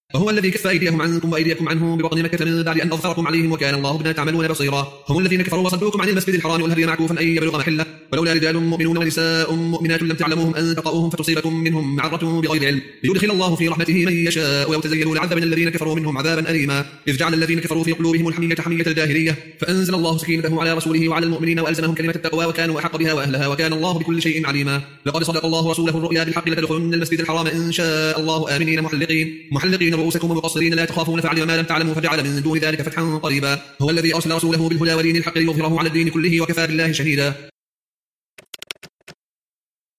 وهو الذي كف أيديهم عنكم وأيديكم عنهم ببطن مكة من بعد أن أظفركم عليهم وكان الله بما تعملون بصيرا. هم الذين كفروا وصدوكم عن المسجد الحرام والهدي معكوفا أن يبلغ محله، ولولا رجال مؤمنون ونساء مؤمنات لم تعلموهم أن تطؤوهم فتصيبكم منهم معرة بغير علم ليدخل الله في رحمته من يشاء، ولو تزينوا لعذبنا الذين كفروا منهم عذابا أليما. إذ جعل الذين كفروا في قلوبهم الحمية حمية الجاهلية فأنزل الله سكينته على رسوله وعلى المؤمنين وألزمهم كلمة التقوى وكانوا أحق بها وأهلها وكان الله بكل شيء عليما. لقد صدق الله رسوله الرؤيا بالحق لتدخلن المسجد الحرام إن شاء الله آمنين محلقين رؤوسكم ومقصرين لا تخافون فعلم ما لم تعلموا فجعل من دون ذلك فتحا قريبا. هو الذي أرسل رسوله بالهدى ودين الحق ليظهره على الدين كله وكفى بالله شهيدا.